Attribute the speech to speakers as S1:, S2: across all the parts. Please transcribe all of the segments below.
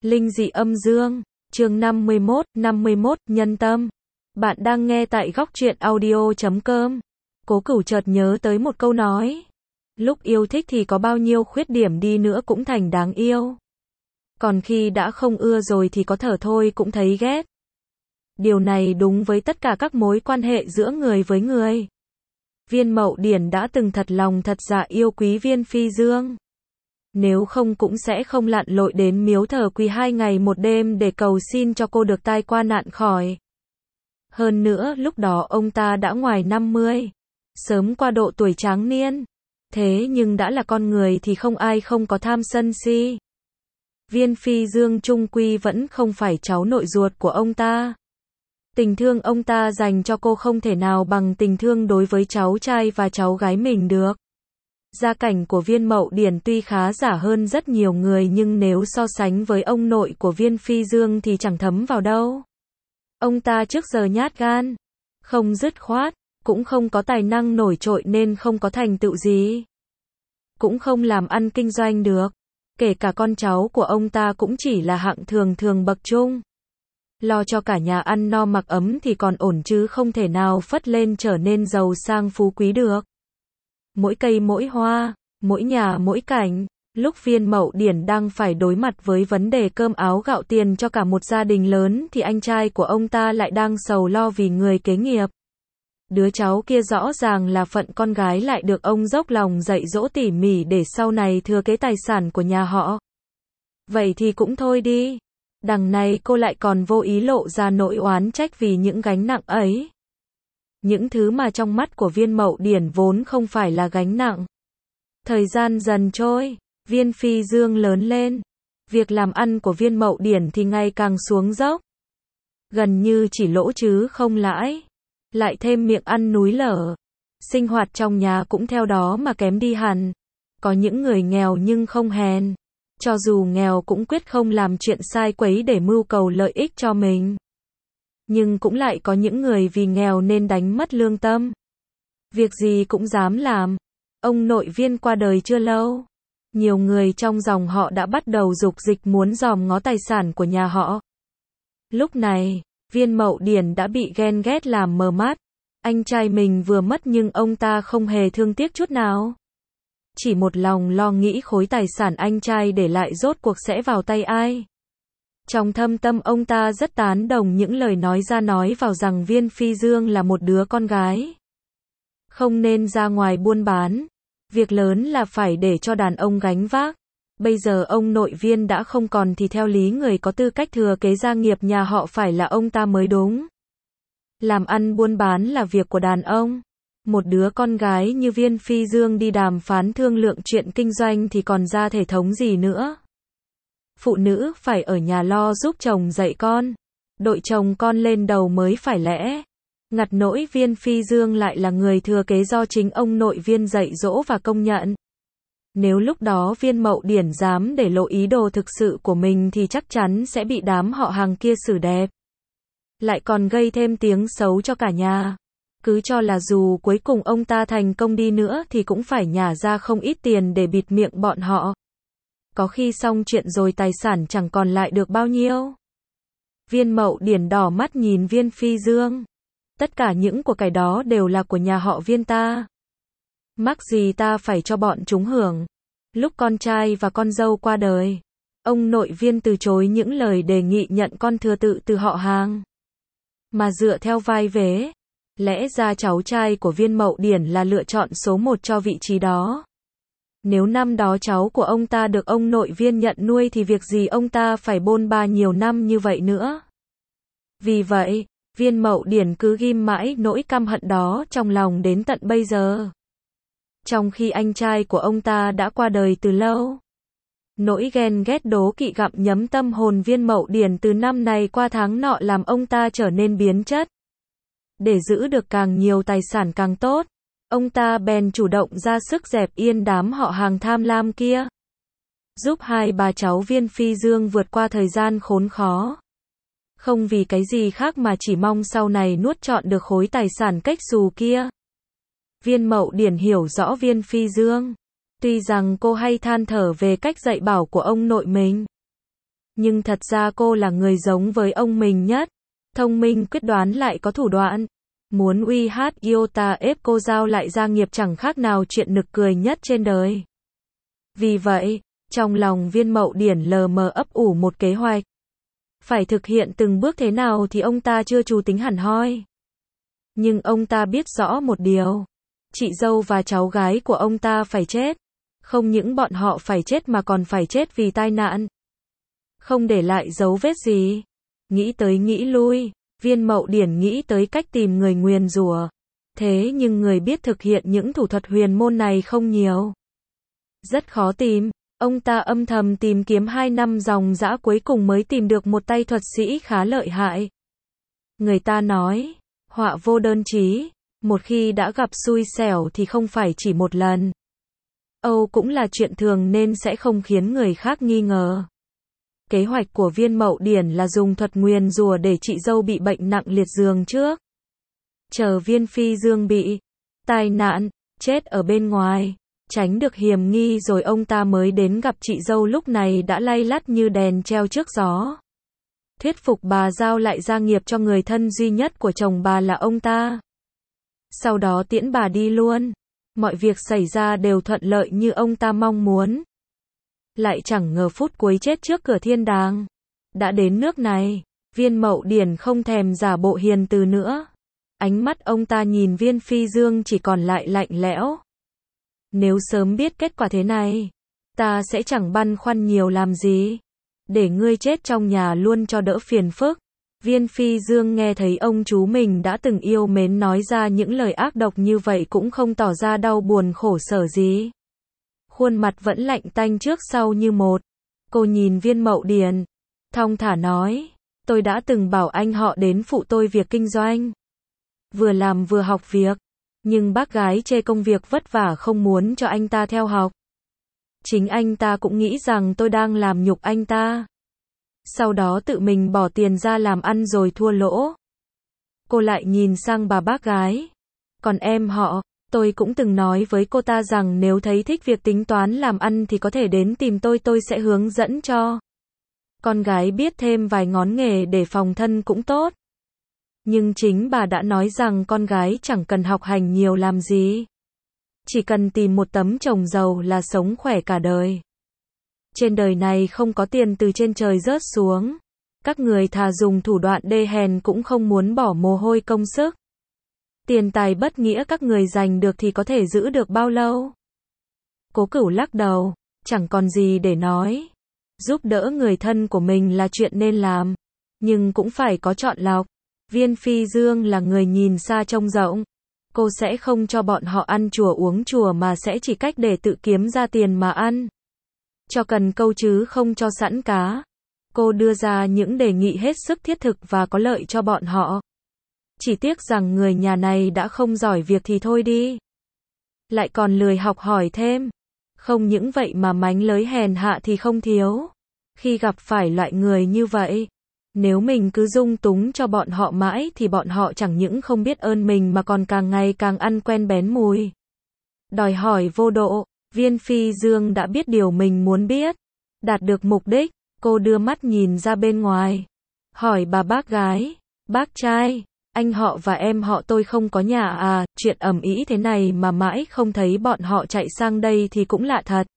S1: Linh dị âm dương, chương 51, nhân tâm. Bạn đang nghe tại góc truyện audio.com. Cố Cửu chợt nhớ tới một câu nói. Lúc yêu thích thì có bao nhiêu khuyết điểm đi nữa cũng thành đáng yêu. Còn khi đã không ưa rồi thì có thở thôi cũng thấy ghét. Điều này đúng với tất cả các mối quan hệ giữa người với người. Viên Mậu Điển đã từng thật lòng thật dạ yêu quý Viên Phi Dương. Nếu không cũng sẽ không lặn lội đến miếu thờ Quỳ 2 ngày 1 đêm để cầu xin cho cô được tai qua nạn khỏi. Hơn nữa lúc đó ông ta đã ngoài 50, sớm qua độ tuổi tráng niên. Thế nhưng đã là con người thì không ai không có tham sân si. Viên Phi Dương chung quy vẫn không phải cháu nội ruột của ông ta. Tình thương ông ta dành cho cô không thể nào bằng tình thương đối với cháu trai và cháu gái mình được. Gia cảnh của Viên Mậu Điển tuy khá giả hơn rất nhiều người nhưng nếu so sánh với ông nội của Viên Phi Dương thì chẳng thấm vào đâu. Ông ta trước giờ nhát gan, không dứt khoát, cũng không có tài năng nổi trội nên không có thành tựu gì. Cũng không làm ăn kinh doanh được. Kể cả con cháu của ông ta cũng chỉ là hạng thường thường bậc trung. Lo cho cả nhà ăn no mặc ấm thì còn ổn chứ không thể nào phất lên trở nên giàu sang phú quý được. Mỗi cây mỗi hoa, mỗi nhà mỗi cảnh, lúc Viên Mậu Điển đang phải đối mặt với vấn đề cơm áo gạo tiền cho cả một gia đình lớn thì anh trai của ông ta lại đang sầu lo vì người kế nghiệp. Đứa cháu kia rõ ràng là phận con gái lại được ông dốc lòng dạy dỗ tỉ mỉ để sau này thừa kế tài sản của nhà họ. Vậy thì cũng thôi đi. Đằng này cô lại còn vô ý lộ ra nỗi oán trách vì những gánh nặng ấy. Những thứ mà trong mắt của Viên Mậu Điển vốn không phải là gánh nặng. Thời gian dần trôi, Viên Phi Dương lớn lên. Việc làm ăn của Viên Mậu Điển thì ngày càng xuống dốc. Gần như chỉ lỗ chứ không lãi. Lại thêm miệng ăn núi lở. Sinh hoạt trong nhà cũng theo đó mà kém đi hẳn. Có những người nghèo nhưng không hèn. Cho dù nghèo cũng quyết không làm chuyện sai quấy để mưu cầu lợi ích cho mình. Nhưng cũng lại có những người vì nghèo nên đánh mất lương tâm. Việc gì cũng dám làm. Ông nội Viên qua đời chưa lâu. Nhiều người trong dòng họ đã bắt đầu dục dịch muốn dòm ngó tài sản của nhà họ. Lúc này, Viên Mậu Điển đã bị ghen ghét làm mờ mắt. Anh trai mình vừa mất nhưng ông ta không hề thương tiếc chút nào. Chỉ một lòng lo nghĩ khối tài sản anh trai để lại rốt cuộc sẽ vào tay ai. Trong thâm tâm ông ta rất tán đồng những lời nói ra nói vào rằng Viên Phi Dương là một đứa con gái. Không nên ra ngoài buôn bán. Việc lớn là phải để cho đàn ông gánh vác. Bây giờ ông nội Viên đã không còn thì theo lý người có tư cách thừa kế gia nghiệp nhà họ phải là ông ta mới đúng. Làm ăn buôn bán là việc của đàn ông. Một đứa con gái như Viên Phi Dương đi đàm phán thương lượng chuyện kinh doanh thì còn ra thể thống gì nữa. Phụ nữ phải ở nhà lo giúp chồng dạy con. Đội chồng con lên đầu mới phải lẽ. Ngặt nỗi Viên Phi Dương lại là người thừa kế do chính ông nội Viên dạy dỗ và công nhận. Nếu lúc đó Viên Mậu Điển dám để lộ ý đồ thực sự của mình thì chắc chắn sẽ bị đám họ hàng kia xử đẹp. Lại còn gây thêm tiếng xấu cho cả nhà. Cứ cho là dù cuối cùng ông ta thành công đi nữa thì cũng phải nhả ra không ít tiền để bịt miệng bọn họ. Có khi xong chuyện rồi tài sản chẳng còn lại được bao nhiêu. Viên Mậu Điển đỏ mắt nhìn Viên Phi Dương. Tất cả những của cải đó đều là của nhà họ Viên ta. Mắc gì ta phải cho bọn chúng hưởng. Lúc con trai và con dâu qua đời, ông nội Viên từ chối những lời đề nghị nhận con thừa tự từ họ hàng. Mà dựa theo vai vế, lẽ ra cháu trai của Viên Mậu Điển là lựa chọn số 1 cho vị trí đó. Nếu năm đó cháu của ông ta được ông nội Viên nhận nuôi thì việc gì ông ta phải bôn ba nhiều năm như vậy nữa. Vì vậy, Viên Mậu Điển cứ ghim mãi nỗi căm hận đó trong lòng đến tận bây giờ. Trong khi anh trai của ông ta đã qua đời từ lâu. Nỗi ghen ghét đố kỵ gặm nhấm tâm hồn Viên Mậu Điển từ năm này qua tháng nọ làm ông ta trở nên biến chất. Để giữ được càng nhiều tài sản càng tốt, ông ta bèn chủ động ra sức dẹp yên đám họ hàng tham lam kia. Giúp hai bà cháu Viên Phi Dương vượt qua thời gian khốn khó. Không vì cái gì khác mà chỉ mong sau này nuốt trọn được khối tài sản cách xù kia. Viên Mậu Điển hiểu rõ Viên Phi Dương. Tuy rằng cô hay than thở về cách dạy bảo của ông nội mình. Nhưng thật ra cô là người giống với ông mình nhất. Thông minh, quyết đoán lại có thủ đoạn. Muốn uy hát Iota ép cô giao lại gia nghiệp chẳng khác nào chuyện nực cười nhất trên đời. Vì vậy, trong lòng Viên Mậu Điển lờ mờ ấp ủ một kế hoạch. Phải thực hiện từng bước thế nào thì ông ta chưa chú tính hẳn hoi. Nhưng ông ta biết rõ một điều. Chị dâu và cháu gái của ông ta phải chết. Không những bọn họ phải chết mà còn phải chết vì tai nạn. Không để lại dấu vết gì. Nghĩ tới nghĩ lui, Viên Mậu Điển nghĩ tới cách tìm người nguyền rủa. Thế nhưng người biết thực hiện những thủ thuật huyền môn này không nhiều. Rất khó tìm. Ông ta âm thầm tìm kiếm 2 năm ròng rã cuối cùng mới tìm được một tay thuật sĩ khá lợi hại. Người ta nói, họa vô đơn chí, một khi đã gặp xui xẻo thì không phải chỉ một lần. Âu cũng là chuyện thường nên sẽ không khiến người khác nghi ngờ. Kế hoạch của Viên Mậu Điển là dùng thuật nguyền rủa để chị dâu bị bệnh nặng liệt giường trước. Chờ Viên Phi Dương bị tai nạn, chết ở bên ngoài, tránh được hiểm nghi rồi ông ta mới đến gặp chị dâu lúc này đã lay lắt như đèn treo trước gió. Thuyết phục bà giao lại gia nghiệp cho người thân duy nhất của chồng bà là ông ta. Sau đó tiễn bà đi luôn. Mọi việc xảy ra đều thuận lợi như ông ta mong muốn. Lại chẳng ngờ phút cuối chết trước cửa thiên đàng. Đã đến nước này, Viên Mậu Điển không thèm giả bộ hiền từ nữa. Ánh mắt ông ta nhìn Viên Phi Dương chỉ còn lại lạnh lẽo. Nếu sớm biết kết quả thế này, ta sẽ chẳng băn khoăn nhiều làm gì. Để ngươi chết trong nhà luôn cho đỡ phiền phức. Viên Phi Dương nghe thấy ông chú mình đã từng yêu mến nói ra những lời ác độc như vậy cũng không tỏ ra đau buồn khổ sở gì. Khuôn mặt vẫn lạnh tanh trước sau như một. Cô nhìn Viên Mậu Điển, thong thả nói, tôi đã từng bảo anh họ đến phụ tôi việc kinh doanh. Vừa làm vừa học việc, nhưng bác gái chê công việc vất vả không muốn cho anh ta theo học. Chính anh ta cũng nghĩ rằng tôi đang làm nhục anh ta. Sau đó tự mình bỏ tiền ra làm ăn rồi thua lỗ. Cô lại nhìn sang bà bác gái. Còn em họ, tôi cũng từng nói với cô ta rằng nếu thấy thích việc tính toán làm ăn thì có thể đến tìm tôi sẽ hướng dẫn cho. Con gái biết thêm vài ngón nghề để phòng thân cũng tốt. Nhưng chính bà đã nói rằng con gái chẳng cần học hành nhiều làm gì. Chỉ cần tìm một tấm chồng giàu là sống khỏe cả đời. Trên đời này không có tiền từ trên trời rớt xuống. Các người thà dùng thủ đoạn đê hèn cũng không muốn bỏ mồ hôi công sức. Tiền tài bất nghĩa các người giành được thì có thể giữ được bao lâu? Cố Cửu lắc đầu, chẳng còn gì để nói. Giúp đỡ người thân của mình là chuyện nên làm, nhưng cũng phải có chọn lọc. Viên Phi Dương là người nhìn xa trông rộng. Cô sẽ không cho bọn họ ăn chùa uống chùa mà sẽ chỉ cách để tự kiếm ra tiền mà ăn. Cho cần câu chứ không cho sẵn cá. Cô đưa ra những đề nghị hết sức thiết thực và có lợi cho bọn họ. Chỉ tiếc rằng người nhà này đã không giỏi việc thì thôi đi. Lại còn lười học hỏi thêm. Không những vậy mà mánh lới hèn hạ thì không thiếu. Khi gặp phải loại người như vậy, nếu mình cứ dung túng cho bọn họ mãi thì bọn họ chẳng những không biết ơn mình mà còn càng ngày càng ăn quen bén mùi. Đòi hỏi vô độ, Viên Phi Dương đã biết điều mình muốn biết. Đạt được mục đích, cô đưa mắt nhìn ra bên ngoài. Hỏi bà bác gái, bác trai, anh họ và em họ tôi không có nhà à, chuyện ầm ĩ thế này mà mãi không thấy bọn họ chạy sang đây thì cũng lạ thật.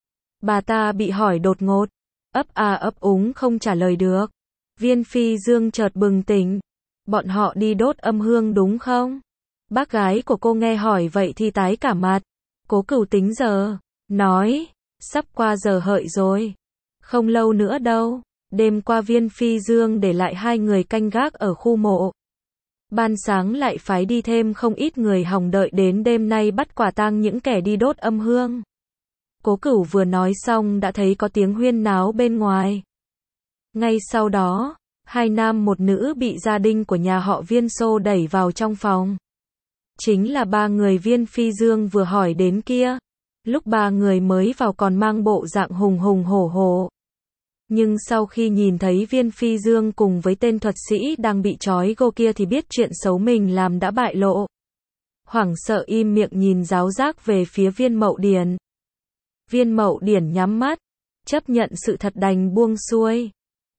S1: Bà ta bị hỏi đột ngột, ấp a ấp úng không trả lời được. Viên Phi Dương chợt bừng tỉnh. Bọn họ đi đốt âm hương đúng không? Bác gái của cô nghe hỏi vậy thì tái cả mặt. Cố Cửu tính giờ, nói, sắp qua giờ hợi rồi. Không lâu nữa đâu. Đêm qua Viên Phi Dương để lại 2 người canh gác ở khu mộ. Ban sáng lại phái đi thêm không ít người hòng đợi đến đêm nay bắt quả tang những kẻ đi đốt âm hương. Cố Cửu vừa nói xong đã thấy có tiếng huyên náo bên ngoài. Ngay sau đó, 2 nam một nữ bị gia đình của nhà họ Viên xô đẩy vào trong phòng. Chính là 3 người Viên Phi Dương vừa hỏi đến kia. Lúc 3 người mới vào còn mang bộ dạng hùng hùng hổ hổ. Nhưng sau khi nhìn thấy Viên Phi Dương cùng với tên thuật sĩ đang bị trói gô kia thì biết chuyện xấu mình làm đã bại lộ. Hoảng sợ im miệng nhìn giáo giác về phía Viên Mậu Điển. Viên Mậu Điển nhắm mắt, chấp nhận sự thật đành buông xuôi.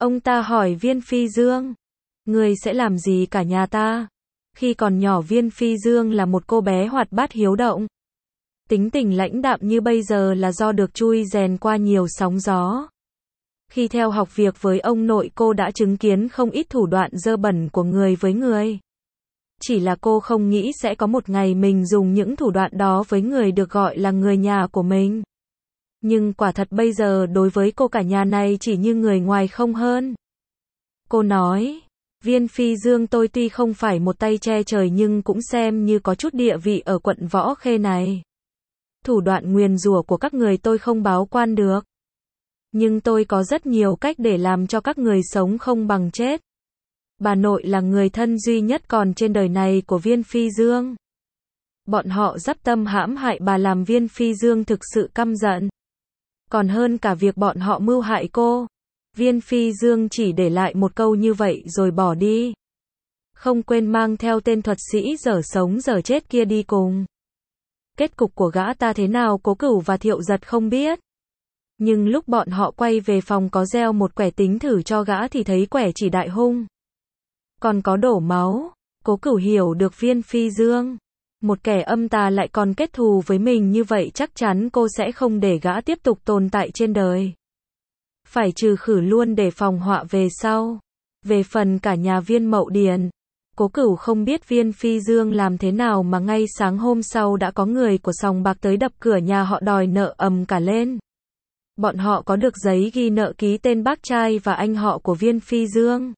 S1: Ông ta hỏi Viên Phi Dương, người sẽ làm gì cả nhà ta? Khi còn nhỏ Viên Phi Dương là một cô bé hoạt bát hiếu động. Tính tình lãnh đạm như bây giờ là do được chui rèn qua nhiều sóng gió. Khi theo học việc với ông nội cô đã chứng kiến không ít thủ đoạn dơ bẩn của người với người. Chỉ là cô không nghĩ sẽ có một ngày mình dùng những thủ đoạn đó với người được gọi là người nhà của mình. Nhưng quả thật bây giờ đối với cô cả nhà này chỉ như người ngoài không hơn. Cô nói, Viên Phi Dương tôi tuy không phải một tay che trời nhưng cũng xem như có chút địa vị ở quận Võ Khê này. Thủ đoạn nguyền rủa của các người tôi không báo quan được. Nhưng tôi có rất nhiều cách để làm cho các người sống không bằng chết. Bà nội là người thân duy nhất còn trên đời này của Viên Phi Dương. Bọn họ dắp tâm hãm hại bà làm Viên Phi Dương thực sự căm giận. Còn hơn cả việc bọn họ mưu hại cô. Viên Phi Dương chỉ để lại một câu như vậy rồi bỏ đi. Không quên mang theo tên thuật sĩ dở sống dở chết kia đi cùng. Kết cục của gã ta thế nào Cố Cửu và Thiệu Giật không biết. Nhưng lúc bọn họ quay về phòng có gieo một quẻ tính thử cho gã thì thấy quẻ chỉ đại hung. Còn có đổ máu. Cố Cửu hiểu được Viên Phi Dương. Một kẻ âm tà lại còn kết thù với mình như vậy chắc chắn cô sẽ không để gã tiếp tục tồn tại trên đời. Phải trừ khử luôn để phòng họa về sau. Về phần cả nhà Viên Mậu Điền, Cố Cửu không biết Viên Phi Dương làm thế nào mà ngay sáng hôm sau đã có người của sòng bạc tới đập cửa nhà họ đòi nợ ầm cả lên. Bọn họ có được giấy ghi nợ ký tên bác trai và anh họ của Viên Phi Dương.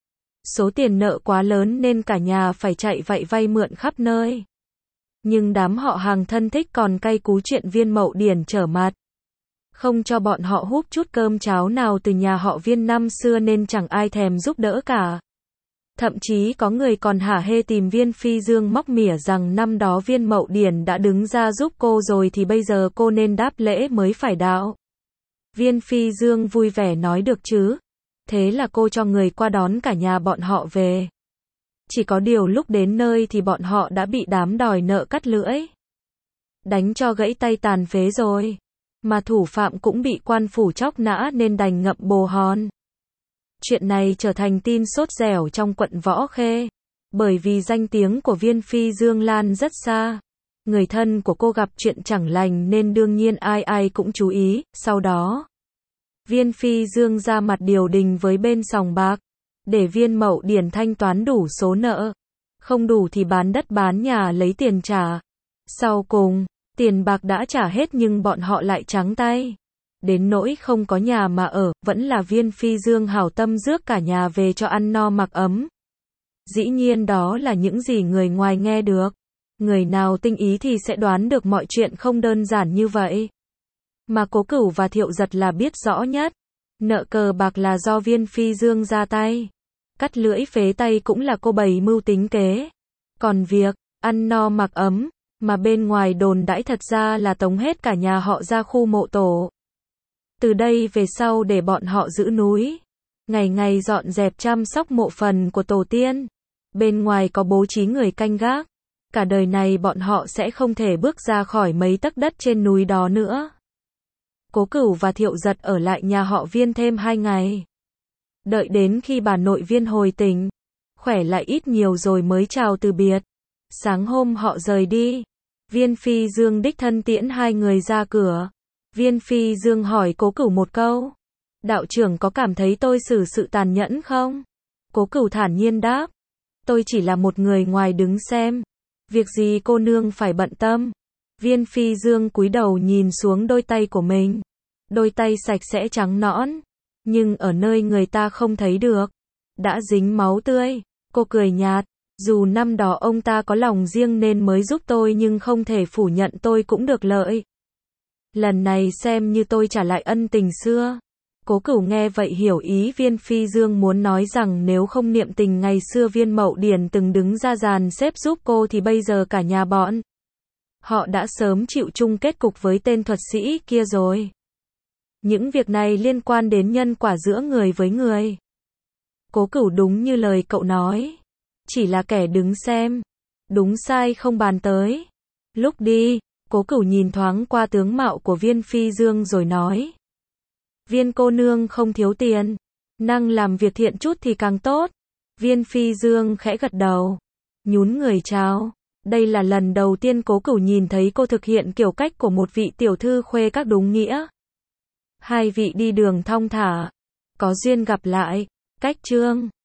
S1: Số tiền nợ quá lớn nên cả nhà phải chạy vay mượn khắp nơi. Nhưng đám họ hàng thân thích còn cay cú chuyện Viên Mậu Điền trở mặt. Không cho bọn họ húp chút cơm cháo nào từ nhà họ Viên năm xưa nên chẳng ai thèm giúp đỡ cả. Thậm chí có người còn hả hê tìm Viên Phi Dương móc mỉa rằng năm đó Viên Mậu Điền đã đứng ra giúp cô rồi thì bây giờ cô nên đáp lễ mới phải đạo. Viên Phi Dương vui vẻ nói được chứ. Thế là cô cho người qua đón cả nhà bọn họ về. Chỉ có điều lúc đến nơi thì bọn họ đã bị đám đòi nợ cắt lưỡi. Đánh cho gãy tay tàn phế rồi. Mà thủ phạm cũng bị quan phủ chóc nã nên đành ngậm bồ hòn. Chuyện này trở thành tin sốt dẻo trong quận Võ Khê. Bởi vì danh tiếng của Viên Phi Dương lan rất xa. Người thân của cô gặp chuyện chẳng lành nên đương nhiên ai ai cũng chú ý. Sau đó, Viên Phi Dương ra mặt điều đình với bên sòng bạc. Để Viên Mậu Điền thanh toán đủ số nợ. Không đủ thì bán đất bán nhà lấy tiền trả. Sau cùng, tiền bạc đã trả hết nhưng bọn họ lại trắng tay. Đến nỗi không có nhà mà ở, vẫn là Viên Phi Dương hảo tâm rước cả nhà về cho ăn no mặc ấm. Dĩ nhiên đó là những gì người ngoài nghe được. Người nào tinh ý thì sẽ đoán được mọi chuyện không đơn giản như vậy. Mà Cố Cửu và Thiệu Giật là biết rõ nhất. Nợ cờ bạc là do Viên Phi Dương ra tay. Cắt lưỡi phế tay cũng là cô bày mưu tính kế. Còn việc ăn no mặc ấm mà bên ngoài đồn đãi thật ra là tống hết cả nhà họ ra khu mộ tổ. Từ đây về sau để bọn họ giữ núi. Ngày ngày dọn dẹp chăm sóc mộ phần của tổ tiên. Bên ngoài có bố trí người canh gác. Cả đời này bọn họ sẽ không thể bước ra khỏi mấy tấc đất trên núi đó nữa. Cố Cửu và Thiệu Giật ở lại nhà họ Viên thêm 2 ngày. Đợi đến khi bà nội Viên hồi tỉnh, khỏe lại ít nhiều rồi mới chào từ biệt. Sáng hôm họ rời đi, Viên Phi Dương đích thân tiễn hai người ra cửa. Viên Phi Dương hỏi Cố Cửu một câu. Đạo trưởng có cảm thấy tôi xử sự tàn nhẫn không? Cố Cửu thản nhiên đáp. Tôi chỉ là một người ngoài đứng xem. Việc gì cô nương phải bận tâm. Viên Phi Dương cúi đầu nhìn xuống đôi tay của mình. Đôi tay sạch sẽ trắng nõn. Nhưng ở nơi người ta không thấy được. Đã dính máu tươi. Cô cười nhạt. Dù năm đó ông ta có lòng riêng nên mới giúp tôi nhưng không thể phủ nhận tôi cũng được lợi. Lần này xem như tôi trả lại ân tình xưa. Cố Cửu nghe vậy hiểu ý Viên Phi Dương muốn nói rằng nếu không niệm tình ngày xưa Viên Mậu Điền từng đứng ra dàn xếp giúp cô thì bây giờ cả nhà bọn họ đã sớm chịu chung kết cục với tên thuật sĩ kia rồi. Những việc này liên quan đến nhân quả giữa người với người. Cố Cửu đúng như lời cậu nói. Chỉ là kẻ đứng xem. Đúng sai không bàn tới. Lúc đi, Cố Cửu nhìn thoáng qua tướng mạo của Viên Phi Dương rồi nói. Viên cô nương không thiếu tiền. Năng làm việc thiện chút thì càng tốt. Viên Phi Dương khẽ gật đầu, nhún người chào. Đây là lần đầu tiên Cố Cửu nhìn thấy cô thực hiện kiểu cách của một vị tiểu thư khuê các đúng nghĩa. Hai vị đi đường thong thả, có duyên gặp lại. Cách chương